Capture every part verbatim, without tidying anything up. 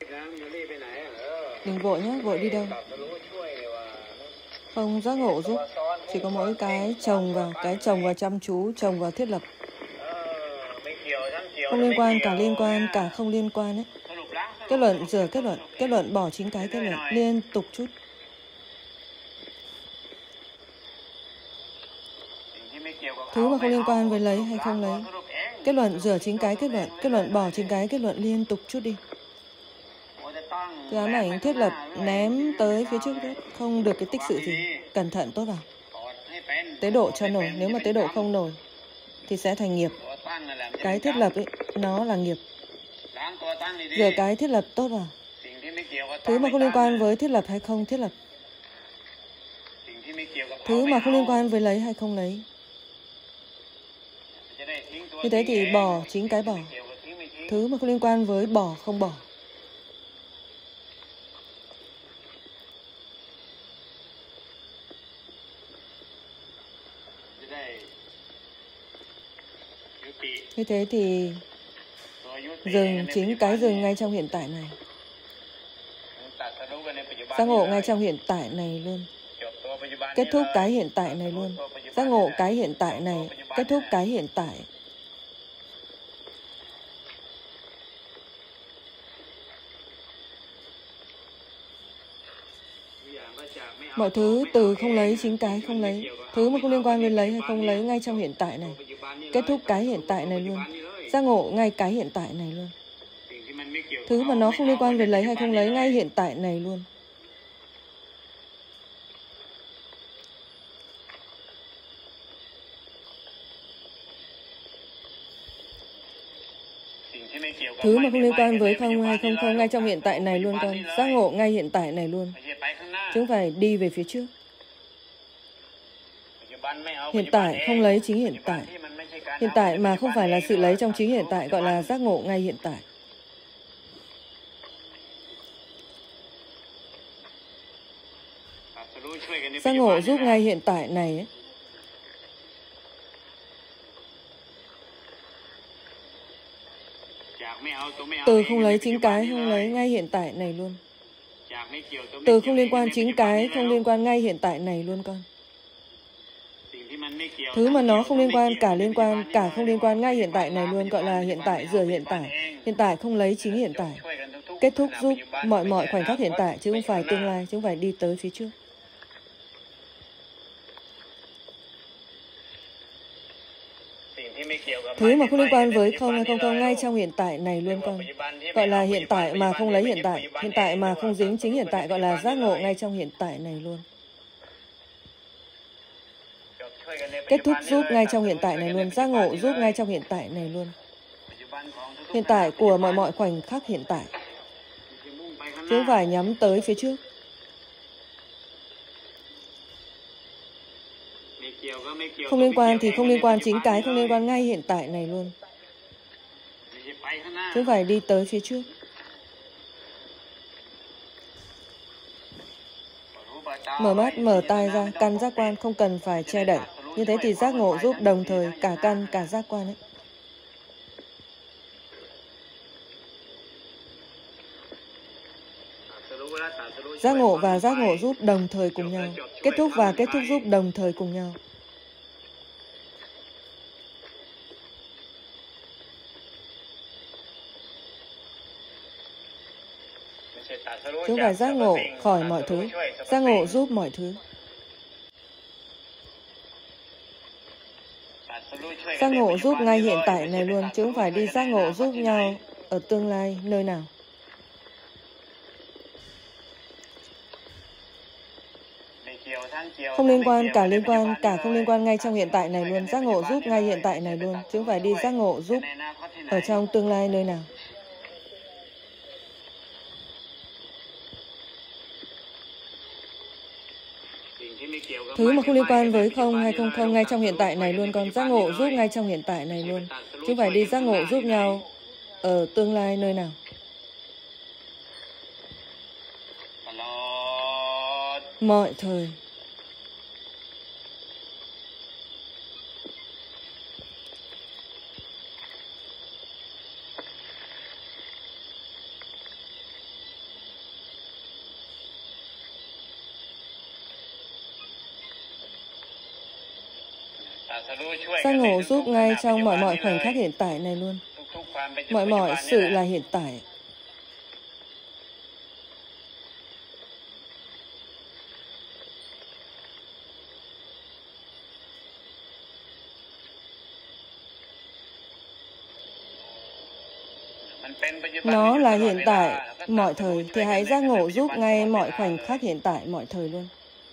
Đừng vội nhé, vội đi đâu? Không, giác ngộ giúp. Chỉ có mỗi cái chồng vào, cái chồng vào chăm chú, chồng vào thiết lập. Không liên quan, cả liên quan, cả không liên quan ấy. Kết luận, rửa kết luận, kết luận bỏ chính cái kết luận, liên tục chút. Thứ mà không liên quan với lấy hay không lấy. Kết luận, rửa chính cái kết luận, kết luận bỏ chính cái kết luận, liên tục chút đi. Cái ám ảnh thiết lập ném tới phía trước đấy, không được cái tích sự gì. Cẩn thận tốt vào. Tế độ cho nổi, nếu mà tế độ không nổi thì sẽ thành nghiệp. Cái thiết lập ấy, nó là nghiệp. Rửa cái thiết lập tốt vào. Thứ mà không liên quan với thiết lập hay không thiết lập. Thứ mà không liên quan với lấy hay không lấy. Như thế thì bỏ chính cái bỏ. Thứ mà không liên quan với bỏ không bỏ. Như thế thì dừng chính cái dừng ngay trong hiện tại này. Giác ngộ ngay trong hiện tại này luôn. Kết thúc cái hiện tại này luôn. Giác ngộ cái hiện tại này, kết thúc cái hiện tại. Mọi thứ từ không lấy chính cái không lấy. Thứ mà không liên quan với lấy hay không lấy ngay trong hiện tại này. Kết thúc cái hiện tại này luôn. Giác ngộ ngay cái hiện tại này luôn. Thứ mà nó không liên quan về lấy hay không lấy ngay hiện tại này luôn. Thứ mà không liên quan với không hay không không ngay trong hiện tại này luôn con. Giác ngộ ngay hiện tại này luôn. Chứ không phải đi về phía trước. Hiện tại không lấy chính hiện tại. Hiện tại mà không phải là sự lấy trong chính hiện tại gọi là giác ngộ ngay hiện tại. Giác ngộ giúp ngay hiện tại này ấy. Từ không lấy chính cái không lấy ngay hiện tại này luôn. Từ không liên quan chính cái không liên quan ngay hiện tại này luôn con. Thứ mà nó không liên quan, cả liên quan, cả không liên quan ngay hiện tại này luôn gọi là hiện tại rửa hiện tại. Hiện tại không lấy chính hiện tại. Kết thúc giúp mọi mọi khoảnh khắc hiện tại chứ không phải tương lai, chứ không phải đi tới phía trước. Thứ mà không liên quan với không hay không không ngay trong hiện tại này luôn con. Gọi là hiện tại mà không lấy hiện tại. Hiện tại mà không dính chính hiện tại gọi là giác ngộ ngay trong hiện tại này luôn. Kết thúc giúp ngay trong hiện tại này luôn. Giác ngộ giúp ngay trong hiện tại này luôn. Hiện tại của mọi mọi khoảnh khắc hiện tại. Chứ không phải nhắm tới phía trước. Không liên quan thì không liên quan chính cái không liên quan ngay hiện tại này luôn. Chứ không phải đi tới phía trước. Mở mắt, mở tai ra, căn giác quan không cần phải che đậy. Như thế thì giác ngộ giúp đồng thời cả căn, cả giác quan ấy. Giác ngộ và giác ngộ giúp đồng thời cùng nhau. Kết thúc và kết thúc giúp đồng thời cùng nhau. Chứ không phải giác ngộ khỏi mọi thứ. Giác ngộ giúp mọi thứ. Giác ngộ giúp ngay hiện tại này luôn. Chứ không phải đi giác ngộ giúp nhau ở tương lai nơi nào. Không liên quan, cả liên quan, cả không liên quan ngay trong hiện tại này luôn. Giác ngộ giúp ngay hiện tại này luôn. Chứ không phải đi giác ngộ giúp ở trong tương lai nơi nào. Thứ mà không liên quan với không hay không không ngay trong hiện tại này luôn con. Giác ngộ giúp ngay trong hiện tại này luôn. Chứ không phải đi giác ngộ giúp nhau ở tương lai nơi nào. Mọi thời. Giác ngộ giúp ngay trong mọi mọi khoảnh khắc hiện tại này luôn. Mọi mọi sự là hiện tại. Nó là hiện tại mọi thời, thì hãy giác ngộ giúp ngay mọi khoảnh khắc hiện tại mọi thời luôn.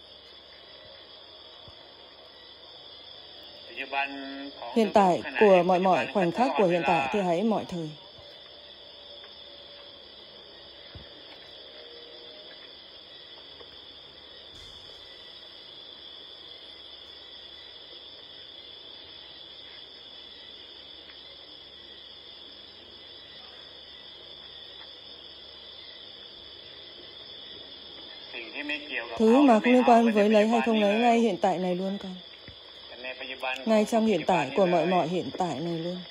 Hiện tại của mọi mọi khoảnh khắc của hiện tại thì hãy mọi thời. Thứ mà không liên quan với lấy hay không lấy ngay hiện tại này luôn con. Ngay trong hiện tại của mọi mọi hiện tại này luôn.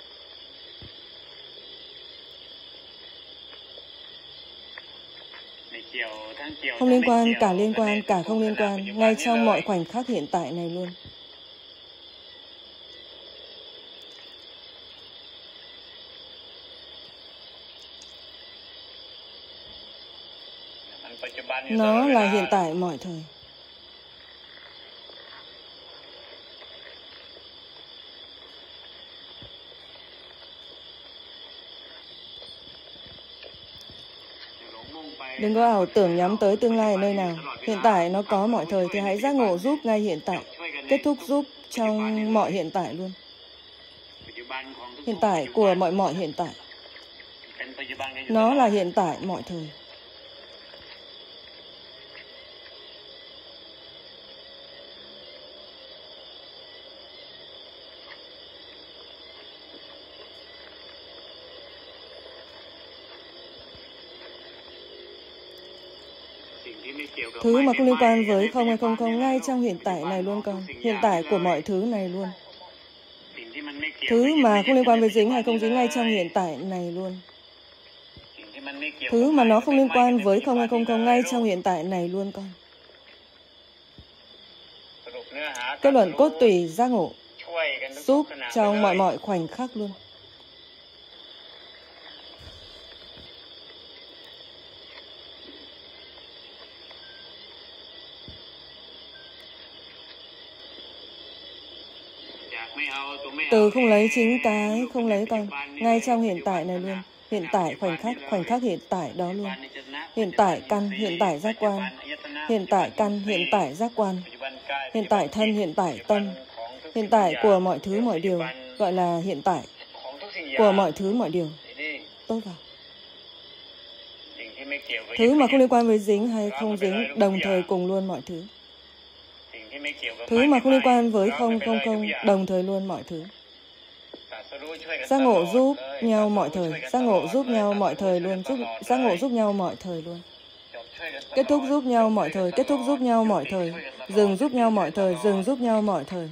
Không liên quan, cả liên quan, cả không liên quan, ngay trong mọi khoảnh khắc hiện tại này luôn. Nó là hiện tại mọi thời. Đừng có ảo tưởng nhắm tới tương lai ở nơi nào. Hiện tại nó có mọi thời thì hãy giác ngộ giúp ngay hiện tại. Kết thúc giúp trong mọi hiện tại luôn. Hiện tại của mọi mọi hiện tại. Nó là hiện tại mọi thời. Thứ mà không liên quan với không hay không không ngay trong hiện tại này luôn con. Hiện tại của mọi thứ này luôn. Thứ mà không liên quan với dính hay không dính ngay trong hiện tại này luôn. Thứ mà nó không liên quan với không hay không không ngay trong hiện tại này luôn con. Kết luận cốt tủy giác ngộ giúp trong mọi mọi khoảnh khắc luôn. Từ không lấy chính cái không lấy con, ngay trong hiện tại này luôn. Hiện tại khoảnh khắc, khoảnh khắc hiện tại đó luôn. Hiện tại căn, hiện tại giác quan. Hiện tại căn, hiện tại giác quan. Hiện tại thân, hiện tại tâm. Hiện tại của mọi thứ mọi điều, gọi là hiện tại của mọi thứ mọi điều. Tốt vào. Thứ mà không liên quan với dính hay không dính, đồng thời cùng luôn mọi thứ. Thứ mà không liên quan với không không không, đồng thời luôn mọi thứ. Giác ngộ giúp nhau mọi thời, giác ngộ giúp nhau mọi thời luôn, giúp giác ngộ giúp nhau mọi thời luôn. Kết thúc giúp nhau mọi thời, kết thúc giúp nhau mọi thời, dừng giúp nhau mọi thời, dừng giúp nhau mọi thời.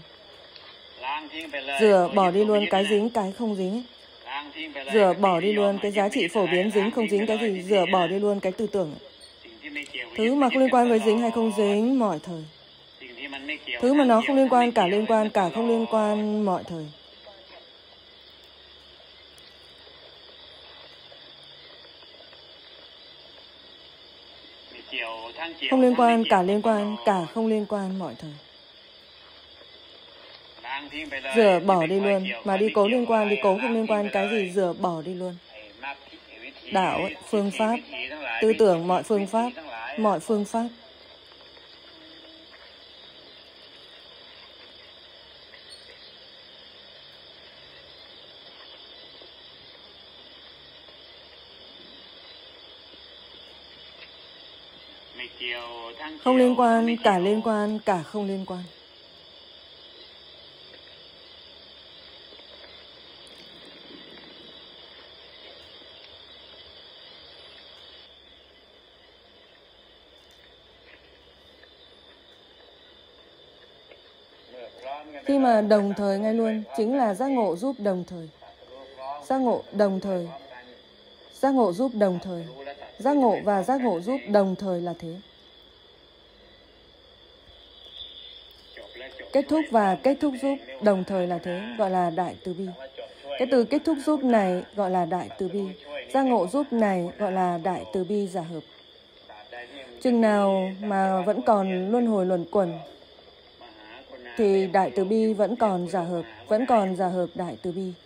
Rửa bỏ đi luôn cái dính, cái không dính. Rửa bỏ đi luôn cái giá trị phổ biến dính, không dính cái gì, rửa bỏ đi luôn cái tư tưởng. Thứ mà không liên quan với dính hay không dính mọi thời. Thứ mà nó không liên quan, cả liên quan, cả không liên quan mọi thời. Không liên quan, cả liên quan, cả không liên quan mọi thời. Rửa bỏ đi luôn, mà đi cố liên quan, đi cố không liên quan cái gì, rửa bỏ đi luôn. Đạo, phương pháp, tư tưởng, mọi phương pháp, mọi phương pháp. Không liên quan, cả liên quan, cả không liên quan. Khi mà đồng thời ngay luôn, chính là giác ngộ giúp đồng thời. Giác ngộ đồng thời. Giác ngộ giúp đồng thời. Giác ngộ và giác ngộ giúp đồng thời là thế. kết thúc và kết thúc giúp đồng thời là thế, gọi là đại từ bi. Cái từ kết thúc giúp này gọi là đại từ bi. Giác ngộ giúp này gọi là đại từ bi giả hợp. Chừng nào mà vẫn còn luân hồi luẩn quẩn thì đại từ bi vẫn còn giả hợp, vẫn còn giả hợp đại từ bi.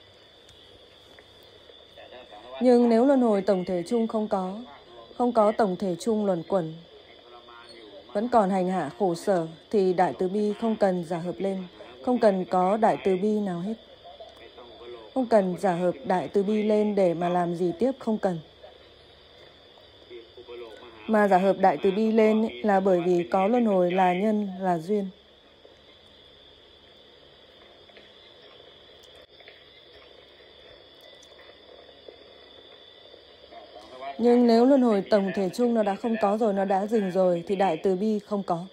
Nhưng nếu luân hồi tổng thể chung không có, không có tổng thể chung luẩn quẩn, vẫn còn hành hạ khổ sở, thì đại từ bi không cần giả hợp lên, không cần có đại từ bi nào hết. Không cần giả hợp đại từ bi lên để mà làm gì tiếp, không cần. Mà giả hợp đại từ bi lên là bởi vì có luân hồi là nhân, là duyên. Nhưng nếu luân hồi tổng thể chung nó đã không có rồi, nó đã dừng rồi, thì đại từ bi không có.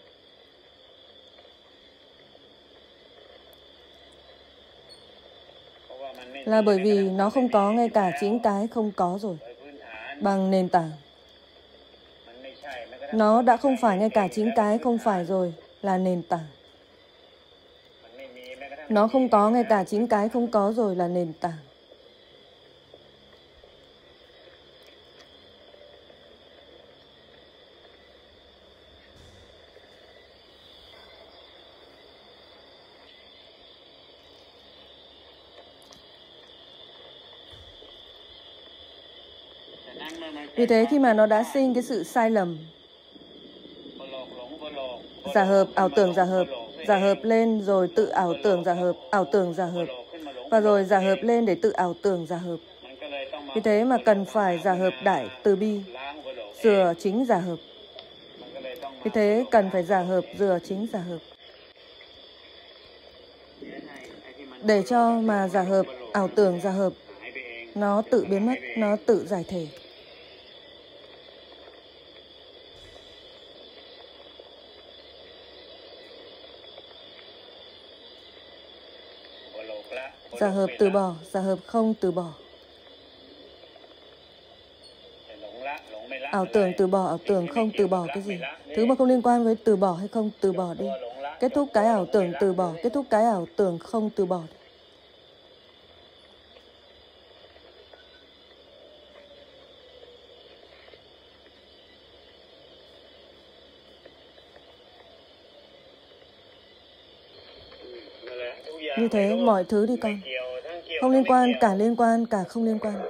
Là bởi vì nó không có ngay cả chính cái không có rồi. Bằng nền tảng. Nó đã không phải ngay cả chính cái không phải rồi, là nền tảng. Nó không có ngay cả chính cái không có rồi, là nền tảng. Vì thế khi mà nó đã sinh cái sự sai lầm, giả hợp, ảo tưởng giả hợp, giả hợp lên rồi tự ảo tưởng giả hợp, ảo tưởng giả hợp, và rồi giả hợp lên để tự ảo tưởng giả hợp. Vì thế mà cần phải giả hợp đại từ bi, rửa chính giả hợp. Vì thế cần phải giả hợp, rửa chính giả hợp. Để cho mà giả hợp, ảo tưởng giả hợp, nó tự biến mất, nó tự giải thể. Giả hợp từ bỏ, giả hợp không từ bỏ. Ảo tưởng từ bỏ, ảo tưởng không từ bỏ cái gì? Thứ mà không liên quan với từ bỏ hay không từ bỏ đi. Kết thúc cái ảo tưởng từ bỏ, kết thúc cái ảo tưởng không từ bỏ. Như thế mọi thứ đi con. Không liên quan, cả liên quan, cả không liên quan.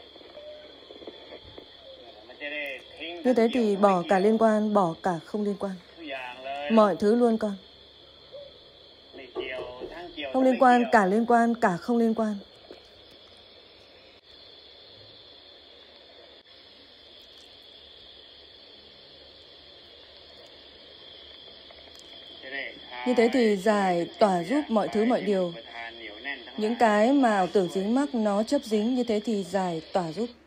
Như thế thì bỏ cả liên quan, bỏ cả không liên quan. Mọi thứ luôn con. Không liên quan, cả liên quan, cả không liên quan. Như thế thì giải tỏa giúp mọi thứ mọi điều. Những cái mà ảo tưởng dính mắc nó chấp dính, như thế thì giải tỏa giúp.